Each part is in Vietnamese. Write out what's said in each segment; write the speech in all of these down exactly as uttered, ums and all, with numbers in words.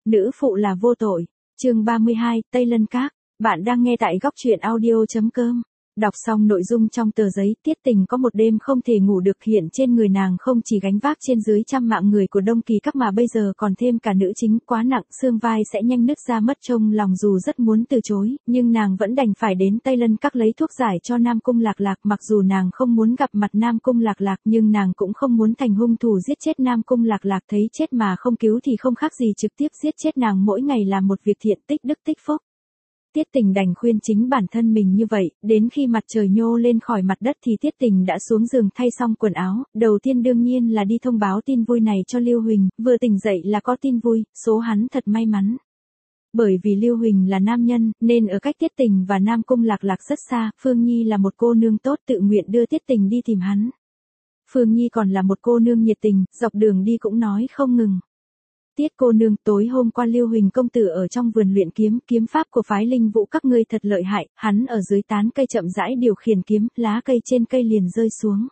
nữ phụ là vô tội. Chương ba mươi hai, Tây Lân Các. Bạn đang nghe tại góc truyện audio chấm com. Đọc xong nội dung trong tờ giấy, Tiết Tình có một đêm không thể ngủ được, hiện trên người nàng không chỉ gánh vác trên dưới trăm mạng người của Đông Kỳ Các mà bây giờ còn thêm cả nữ chính, quá nặng, xương vai sẽ nhanh nứt ra mất trông lòng. Dù rất muốn từ chối, nhưng nàng vẫn đành phải đến Tây Lân Các lấy thuốc giải cho Nam Cung Lạc Lạc. Mặc dù nàng không muốn gặp mặt Nam Cung Lạc Lạc, nhưng nàng cũng không muốn thành hung thủ giết chết Nam Cung Lạc Lạc. Thấy chết mà không cứu thì không khác gì trực tiếp giết chết nàng. Mỗi ngày làm một việc thiện, tích đức tích phúc. Tiết Tình đành khuyên chính bản thân mình như vậy, đến khi mặt trời nhô lên khỏi mặt đất thì Tiết Tình đã xuống giường thay xong quần áo, đầu tiên đương nhiên là đi thông báo tin vui này cho Lưu Huỳnh, vừa tỉnh dậy là có tin vui, số hắn thật may mắn. Bởi vì Lưu Huỳnh là nam nhân, nên ở cách Tiết Tình và Nam Cung Lạc Lạc rất xa, Phương Nhi là một cô nương tốt tự nguyện đưa Tiết Tình đi tìm hắn. Phương Nhi còn là một cô nương nhiệt tình, dọc đường đi cũng nói không ngừng. Tiết cô nương, tối hôm qua Lưu Huỳnh công tử ở trong vườn luyện kiếm, kiếm pháp của phái Linh Vũ các ngươi thật lợi hại, hắn ở dưới tán cây chậm rãi điều khiển kiếm, lá cây trên cây liền rơi xuống.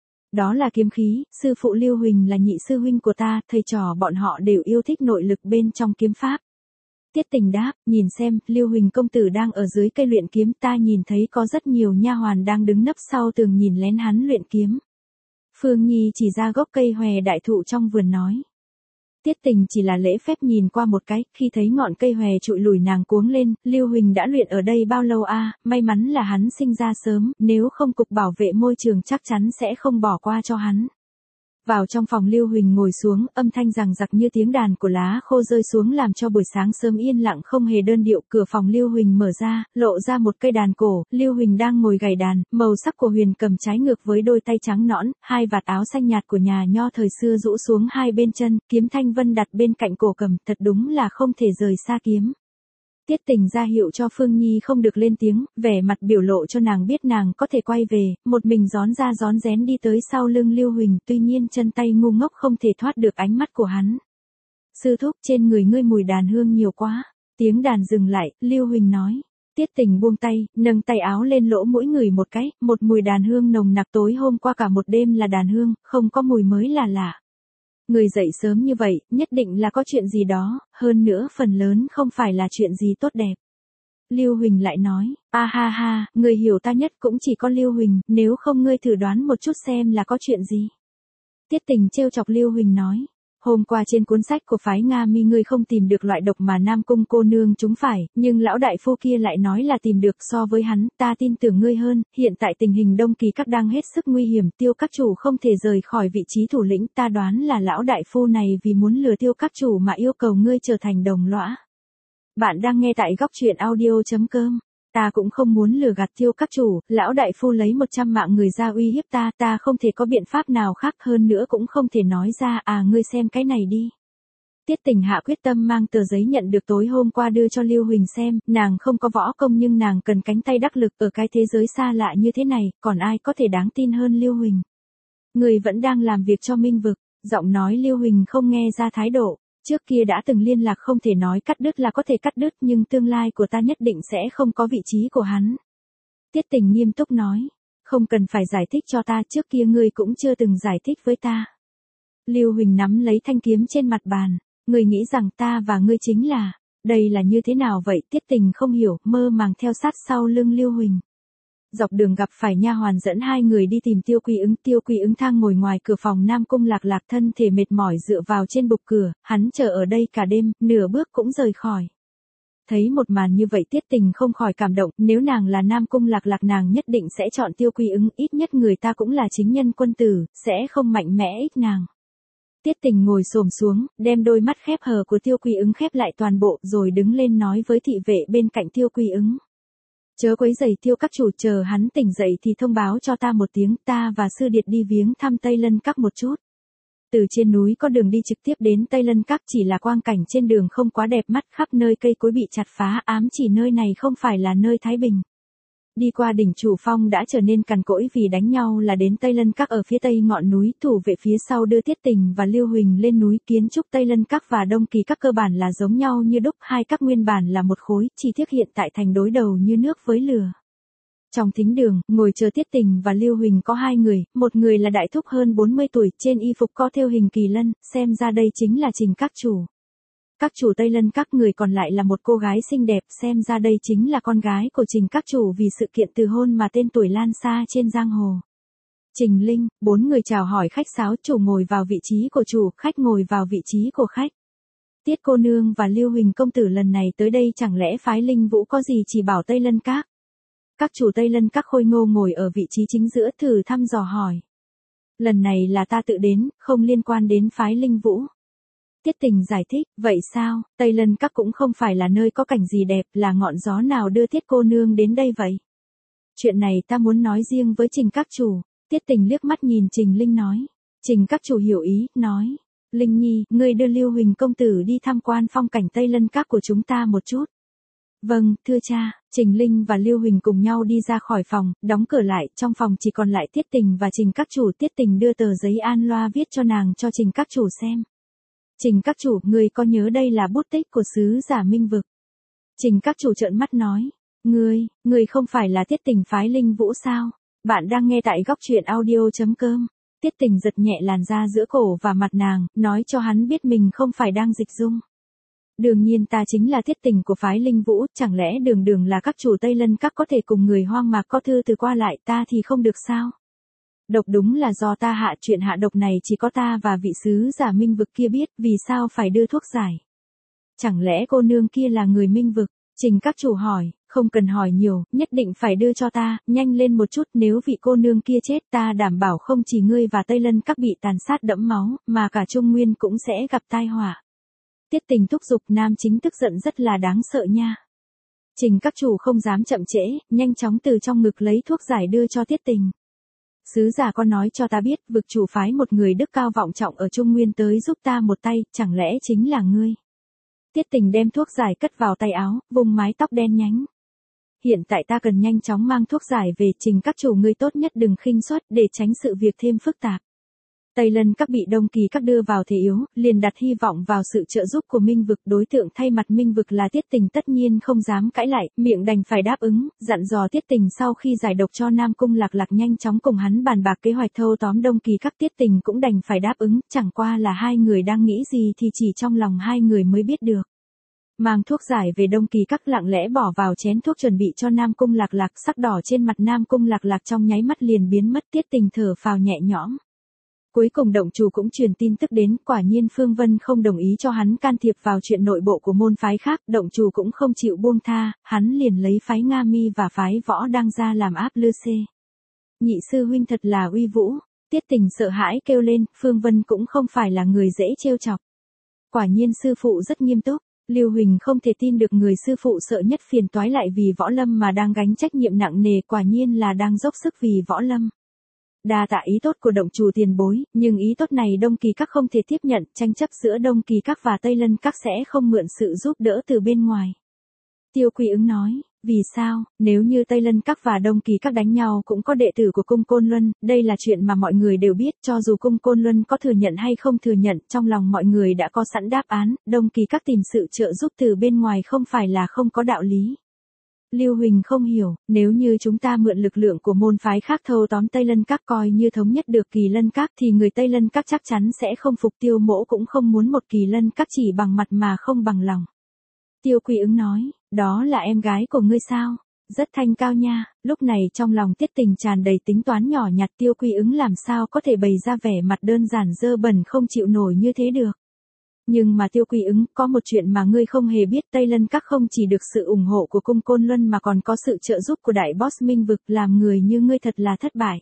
Đó là kiếm khí, sư phụ Lưu Huỳnh là nhị sư huynh của ta, thầy trò bọn họ đều yêu thích nội lực bên trong kiếm pháp. Tiết Tình đáp, nhìn xem, Lưu Huỳnh công tử đang ở dưới cây luyện kiếm, ta nhìn thấy có rất nhiều nha hoàn đang đứng nấp sau tường nhìn lén hắn luyện kiếm. Phương Nhi chỉ ra gốc cây hòe đại thụ trong vườn nói. Tiết Tình chỉ là lễ phép nhìn qua một cái, khi thấy ngọn cây hòe trụi lùi nàng cuống lên, Lưu Huỳnh đã luyện ở đây bao lâu a? À, may mắn là hắn sinh ra sớm, nếu không cục bảo vệ môi trường chắc chắn sẽ không bỏ qua cho hắn. Vào trong phòng Lưu Huỳnh ngồi xuống, âm thanh rằng giặc như tiếng đàn của lá khô rơi xuống làm cho buổi sáng sớm yên lặng không hề đơn điệu. Cửa phòng Lưu Huỳnh mở ra, lộ ra một cây đàn cổ, Lưu Huỳnh đang ngồi gảy đàn, màu sắc của huyền cầm trái ngược với đôi tay trắng nõn, hai vạt áo xanh nhạt của nhà nho thời xưa rũ xuống hai bên chân, kiếm thanh vân đặt bên cạnh cổ cầm, thật đúng là không thể rời xa kiếm. Tiết Tình ra hiệu cho Phương Nhi không được lên tiếng, vẻ mặt biểu lộ cho nàng biết nàng có thể quay về, một mình rón ra rón rén đi tới sau lưng Lưu Huỳnh, tuy nhiên chân tay ngu ngốc không thể thoát được ánh mắt của hắn. Sư thúc, trên người ngươi mùi đàn hương nhiều quá. Tiếng đàn dừng lại, Lưu Huỳnh nói. Tiết Tình buông tay, nâng tay áo lên lỗ mũi ngửi một cái, một mùi đàn hương nồng nặc, tối hôm qua cả một đêm là đàn hương, không có mùi mới là lạ. Người dậy sớm như vậy, nhất định là có chuyện gì đó, hơn nữa phần lớn không phải là chuyện gì tốt đẹp. Lưu Huỳnh lại nói, a ha ha, người hiểu ta nhất cũng chỉ có Lưu Huỳnh, nếu không ngươi thử đoán một chút xem là có chuyện gì. Tiết Tình trêu chọc Lưu Huỳnh nói, hôm qua trên cuốn sách của phái Nga Mi ngươi không tìm được loại độc mà Nam Cung cô nương chúng phải, nhưng lão đại phu kia lại nói là tìm được. So với hắn, ta tin tưởng ngươi hơn, hiện tại tình hình Đông Kỳ Các đang hết sức nguy hiểm, Tiêu các chủ không thể rời khỏi vị trí thủ lĩnh, ta đoán là lão đại phu này vì muốn lừa Tiêu các chủ mà yêu cầu ngươi trở thành đồng lõa. Bạn đang nghe tại góc truyện audio chấm com. Ta cũng không muốn lừa gạt Tiêu các chủ, lão đại phu lấy một trăm mạng người ra uy hiếp ta, ta không thể có biện pháp nào khác, hơn nữa cũng không thể nói ra. À, ngươi xem cái này đi. Tiết Tình hạ quyết tâm mang tờ giấy nhận được tối hôm qua đưa cho Lưu Huỳnh xem, nàng không có võ công nhưng nàng cần cánh tay đắc lực, ở cái thế giới xa lạ như thế này, còn ai có thể đáng tin hơn Lưu Huỳnh. Người vẫn đang làm việc cho Minh Vực, giọng nói Lưu Huỳnh không nghe ra thái độ. Trước kia đã từng liên lạc không thể nói cắt đứt là có thể cắt đứt, nhưng tương lai của ta nhất định sẽ không có vị trí của hắn. Tiết Tình nghiêm túc nói, không cần phải giải thích cho ta, trước kia ngươi cũng chưa từng giải thích với ta. Lưu Huỳnh nắm lấy thanh kiếm trên mặt bàn, ngươi nghĩ rằng ta và ngươi chính là, đây là như thế nào vậy? Tiết Tình không hiểu, mơ màng theo sát sau lưng Lưu Huỳnh. Dọc đường gặp phải nha hoàn dẫn hai người đi tìm Tiêu Quy Ứng. Tiêu Quy Ứng thang ngồi ngoài cửa phòng Nam Cung Lạc Lạc, thân thể mệt mỏi dựa vào trên bục cửa, hắn chờ ở đây cả đêm, nửa bước cũng rời khỏi. Thấy một màn như vậy Tiết Tình không khỏi cảm động, nếu nàng là Nam Cung Lạc Lạc nàng nhất định sẽ chọn Tiêu Quy Ứng, ít nhất người ta cũng là chính nhân quân tử, sẽ không mạnh mẽ ích nàng. Tiết Tình ngồi xổm xuống, đem đôi mắt khép hờ của Tiêu Quy Ứng khép lại toàn bộ, rồi đứng lên nói với thị vệ bên cạnh Tiêu Quy Ứng. Chớ quấy rầy Tiêu các chủ, chờ hắn tỉnh dậy thì thông báo cho ta một tiếng, ta và sư điệt đi viếng thăm Tây Lân Các một chút. Từ trên núi có đường đi trực tiếp đến Tây Lân Các, chỉ là quang cảnh trên đường không quá đẹp mắt, khắp nơi cây cối bị chặt phá, ám chỉ nơi này không phải là nơi thái bình. Đi qua đỉnh Chủ Phong đã trở nên cằn cỗi vì đánh nhau là đến Tây Lân Các ở phía tây ngọn núi, thủ vệ phía sau đưa Tiết Tình và Lưu Huỳnh lên núi. Kiến trúc Tây Lân Các và Đông Kỳ Các cơ bản là giống nhau như đúc, hai các nguyên bản là một khối, chỉ tiếc hiện tại thành đối đầu như nước với lửa. Trong thính đường, ngồi chờ Tiết Tình và Lưu Huỳnh có hai người, một người là đại thúc hơn bốn mươi tuổi, trên y phục có thêu hình kỳ lân, xem ra đây chính là Trình các chủ. các chủ Tây Lân các, người còn lại là một cô gái xinh đẹp, xem ra đây chính là con gái của Trình các chủ vì sự kiện từ hôn mà tên tuổi lan xa trên giang hồ. Trình Linh, bốn người chào hỏi khách sáo, chủ ngồi vào vị trí của chủ, khách ngồi vào vị trí của khách. Tiết cô nương và Lưu Huỳnh công tử lần này tới đây chẳng lẽ phái Linh Vũ có gì chỉ bảo Tây Lân các? Các chủ Tây Lân các Khôi Ngô ngồi ở vị trí chính giữa thử thăm dò hỏi. Lần này là ta tự đến, không liên quan đến phái Linh Vũ. Tiết Tình giải thích, vậy sao, Tây Lân các cũng không phải là nơi có cảnh gì đẹp, là ngọn gió nào đưa Tiết cô nương đến đây vậy? Chuyện này ta muốn nói riêng với Trình các chủ. Tiết Tình liếc mắt nhìn Trình Linh nói. Trình các chủ hiểu ý, nói. Linh Nhi, ngươi đưa Lưu Huỳnh công tử đi tham quan phong cảnh Tây Lân các của chúng ta một chút. Vâng, thưa cha. Trình Linh và Lưu Huỳnh cùng nhau đi ra khỏi phòng, đóng cửa lại, trong phòng chỉ còn lại Tiết Tình và Trình các chủ. Tiết Tình đưa tờ giấy an loa viết cho nàng cho Trình các chủ xem. Trình các chủ, ngươi có nhớ đây là bút tích của sứ giả Minh Vực? Trình các chủ trợn mắt nói. Ngươi, ngươi không phải là Tiết Tình phái Linh Vũ sao? Bạn đang nghe tại góc truyện audio.com. Tiết Tình giật nhẹ làn da giữa cổ và mặt nàng, nói cho hắn biết mình không phải đang dịch dung. Đương nhiên ta chính là Tiết Tình của phái Linh Vũ, chẳng lẽ đường đường là các chủ Tây Lân các có thể cùng người hoang mạc có thư từ qua lại, ta thì không được sao? Độc đúng là do ta hạ, chuyện hạ độc này chỉ có ta và vị sứ giả Minh Vực kia biết, vì sao phải đưa thuốc giải? Chẳng lẽ cô nương kia là người Minh Vực? Trình các chủ hỏi. Không cần hỏi nhiều, nhất định phải đưa cho ta, nhanh lên một chút, nếu vị cô nương kia chết ta đảm bảo không chỉ ngươi và Tây Lân các bị tàn sát đẫm máu, mà cả Trung Nguyên cũng sẽ gặp tai họa. Tiết Tình thúc giục, nam chính tức giận rất là đáng sợ nha. Trình các chủ không dám chậm trễ, nhanh chóng từ trong ngực lấy thuốc giải đưa cho Tiết Tình. Sứ giả có nói cho ta biết, vực chủ phái một người đức cao vọng trọng ở Trung Nguyên tới giúp ta một tay, chẳng lẽ chính là ngươi? Tiết Tình đem thuốc giải cất vào tay áo, vùng mái tóc đen nhánh. Hiện tại ta cần nhanh chóng mang thuốc giải về, Trình các chủ ngươi tốt nhất đừng khinh suất để tránh sự việc thêm phức tạp. Tây Lân các bị Đông Kỳ các đưa vào thế yếu, liền đặt hy vọng vào sự trợ giúp của Minh Vực, đối tượng thay mặt Minh Vực là Tiết Tình tất nhiên không dám cãi lại, miệng đành phải đáp ứng, dặn dò Tiết Tình sau khi giải độc cho Nam Cung Lạc Lạc nhanh chóng cùng hắn bàn bạc kế hoạch thâu tóm Đông Kỳ các. Tiết Tình cũng đành phải đáp ứng, chẳng qua là hai người đang nghĩ gì thì chỉ trong lòng hai người mới biết được. Mang thuốc giải về Đông Kỳ các, lặng lẽ bỏ vào chén thuốc chuẩn bị cho Nam Cung Lạc Lạc, sắc đỏ trên mặt Nam Cung Lạc Lạc trong nháy mắt liền biến mất. Tiết Tình thở phào nhẹ nhõm. Cuối cùng động chủ cũng truyền tin tức đến, quả nhiên Phương Vân không đồng ý cho hắn can thiệp vào chuyện nội bộ của môn phái khác, động chủ cũng không chịu buông tha, hắn liền lấy phái Nga Mi và phái Võ Đang ra làm áp lư xê. Nhị sư huynh thật là uy vũ. Tiết Tình sợ hãi kêu lên, Phương Vân cũng không phải là người dễ trêu chọc. Quả nhiên sư phụ rất nghiêm túc. Lưu Huỳnh không thể tin được người sư phụ sợ nhất phiền toái lại vì Võ Lâm mà đang gánh trách nhiệm nặng nề, quả nhiên là đang dốc sức vì Võ Lâm. Đa tạ ý tốt của động chủ tiền bối, nhưng ý tốt này Đông Kỳ các không thể tiếp nhận, tranh chấp giữa Đông Kỳ các và Tây Lân các sẽ không mượn sự giúp đỡ từ bên ngoài. Tiêu Quy Ứng nói, vì sao, nếu như Tây Lân các và Đông Kỳ các đánh nhau cũng có đệ tử của Cung Côn Luân, đây là chuyện mà mọi người đều biết, cho dù Cung Côn Luân có thừa nhận hay không thừa nhận, trong lòng mọi người đã có sẵn đáp án, Đông Kỳ các tìm sự trợ giúp từ bên ngoài không phải là không có đạo lý. Lưu Huỳnh không hiểu, nếu như chúng ta mượn lực lượng của môn phái khác thâu tóm Tây Lân các coi như thống nhất được Kỳ Lân các thì người Tây Lân các chắc chắn sẽ không phục. Tiêu Mỗ cũng không muốn một Kỳ Lân các chỉ bằng mặt mà không bằng lòng. Tiêu Quy Ứng nói, đó là em gái của ngươi sao? Rất thanh cao nha. Lúc này trong lòng Tiết Tình tràn đầy tính toán nhỏ nhặt. Tiêu Quy Ứng làm sao có thể bày ra vẻ mặt đơn giản dơ bẩn không chịu nổi như thế được. Nhưng mà Tiêu Quy Ứng, có một chuyện mà ngươi không hề biết, Tây Lân các không chỉ được sự ủng hộ của Cung Côn Luân mà còn có sự trợ giúp của đại boss Minh Vực, làm người như ngươi thật là thất bại.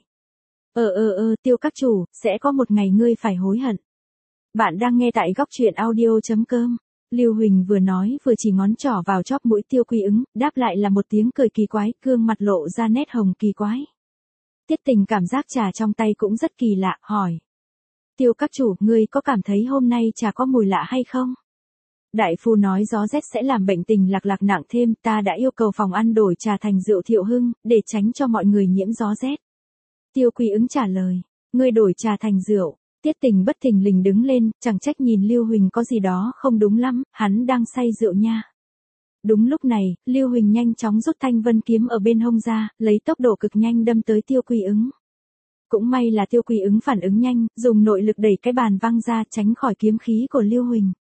Ờ ờ ờ, Tiêu các chủ, sẽ có một ngày ngươi phải hối hận. Bạn đang nghe tại góc truyện audio.com. Lưu Huỳnh vừa nói vừa chỉ ngón trỏ vào chóp mũi Tiêu Quy Ứng, đáp lại là một tiếng cười kỳ quái, gương mặt lộ ra nét hồng kỳ quái. Tiết Tình cảm giác trà trong tay cũng rất kỳ lạ, hỏi. Tiêu các chủ, ngươi có cảm thấy hôm nay trà có mùi lạ hay không? Đại phu nói gió rét sẽ làm bệnh tình Lạc Lạc nặng thêm, ta đã yêu cầu phòng ăn đổi trà thành rượu Thiệu Hưng, để tránh cho mọi người nhiễm gió rét. Tiêu Quy Ứng trả lời, ngươi đổi trà thành rượu. Tiết Tình bất thình lình đứng lên, chẳng trách nhìn Lưu Huỳnh có gì đó không đúng lắm, hắn đang say rượu nha. Đúng lúc này, Lưu Huỳnh nhanh chóng rút thanh vân kiếm ở bên hông ra, lấy tốc độ cực nhanh đâm tới Tiêu Quy Ứng. Cũng may là Tiêu Quy Ứng phản ứng nhanh, dùng nội lực đẩy cái bàn văng ra tránh khỏi kiếm khí của Lưu Huỳnh.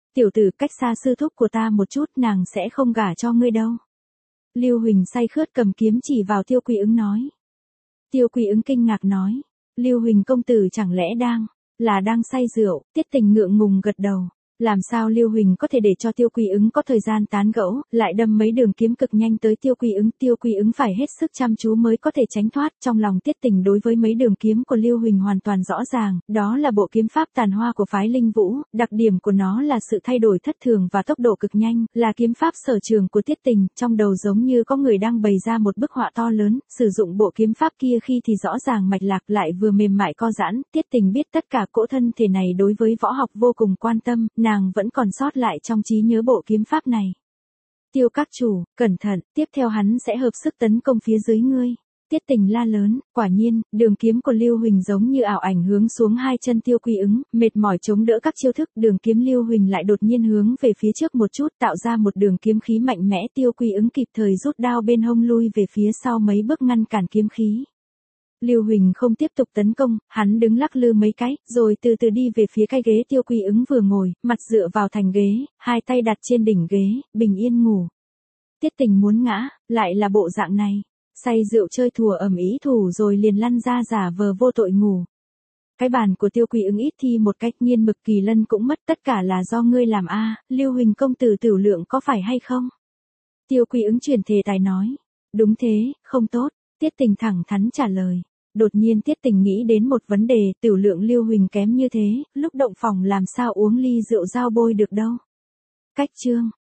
Tiểu tử, cách xa sư thúc của ta một chút, nàng sẽ không gả cho ngươi đâu. Lưu Huỳnh say khướt cầm kiếm chỉ vào Tiêu Quý Ứng nói. Tiêu Quý Ứng kinh ngạc nói. Lưu Huỳnh công tử chẳng lẽ đang, là đang say rượu, Tiết Tình ngượng ngùng gật đầu. Làm sao Lưu Huỳnh có thể để cho Tiêu Quý Ứng có thời gian tán gẫu, lại đâm mấy đường kiếm cực nhanh tới Tiêu Quý Ứng, Tiêu Quý Ứng phải hết sức chăm chú mới có thể tránh thoát, trong lòng Tiết Tình đối với mấy đường kiếm của Lưu Huỳnh hoàn toàn rõ ràng, đó là bộ kiếm pháp tàn hoa của phái Linh Vũ, đặc điểm của nó là sự thay đổi thất thường và tốc độ cực nhanh, là kiếm pháp sở trường của Tiết Tình, trong đầu giống như có người đang bày ra một bức họa to lớn, sử dụng bộ kiếm pháp kia khi thì rõ ràng mạch lạc lại vừa mềm mại co giãn, Tiết Tình biết tất cả cỗ thân thể này đối với võ học vô cùng quan tâm, nàng vẫn còn sót lại trong trí nhớ bộ kiếm pháp này. Tiêu các chủ, cẩn thận, tiếp theo hắn sẽ hợp sức tấn công phía dưới ngươi. Tiết Tình la lớn, quả nhiên, đường kiếm của Lưu Huỳnh giống như ảo ảnh hướng xuống hai chân Tiêu Quý Ứng, mệt mỏi chống đỡ các chiêu thức, đường kiếm Lưu Huỳnh lại đột nhiên hướng về phía trước một chút, tạo ra một đường kiếm khí mạnh mẽ, Tiêu Quý Ứng kịp thời rút đao bên hông lui về phía sau mấy bước ngăn cản kiếm khí. Lưu Huỳnh không tiếp tục tấn công, hắn đứng lắc lư mấy cái, rồi từ từ đi về phía cái ghế Tiêu Quý Ứng vừa ngồi, mặt dựa vào thành ghế, hai tay đặt trên đỉnh ghế, bình yên ngủ. Tiết Tình muốn ngã, lại là bộ dạng này. Say rượu chơi thùa ầm ĩ thủ rồi liền lăn ra giả vờ vô tội ngủ. Cái bàn của Tiêu Quý Ứng ít thi một cách nhiên mực Kỳ Lân cũng mất, tất cả là do ngươi làm a, Lưu Huỳnh công tử tiểu lượng có phải hay không? Tiêu Quý Ứng truyền thề tài nói. Đúng thế, không tốt, Tiết Tình thẳng thắn trả lời. Đột nhiên Tiết Tình nghĩ đến một vấn đề, tiểu lượng Lưu Huỳnh kém như thế, lúc động phòng làm sao uống ly rượu dao bôi được đâu. Cách chương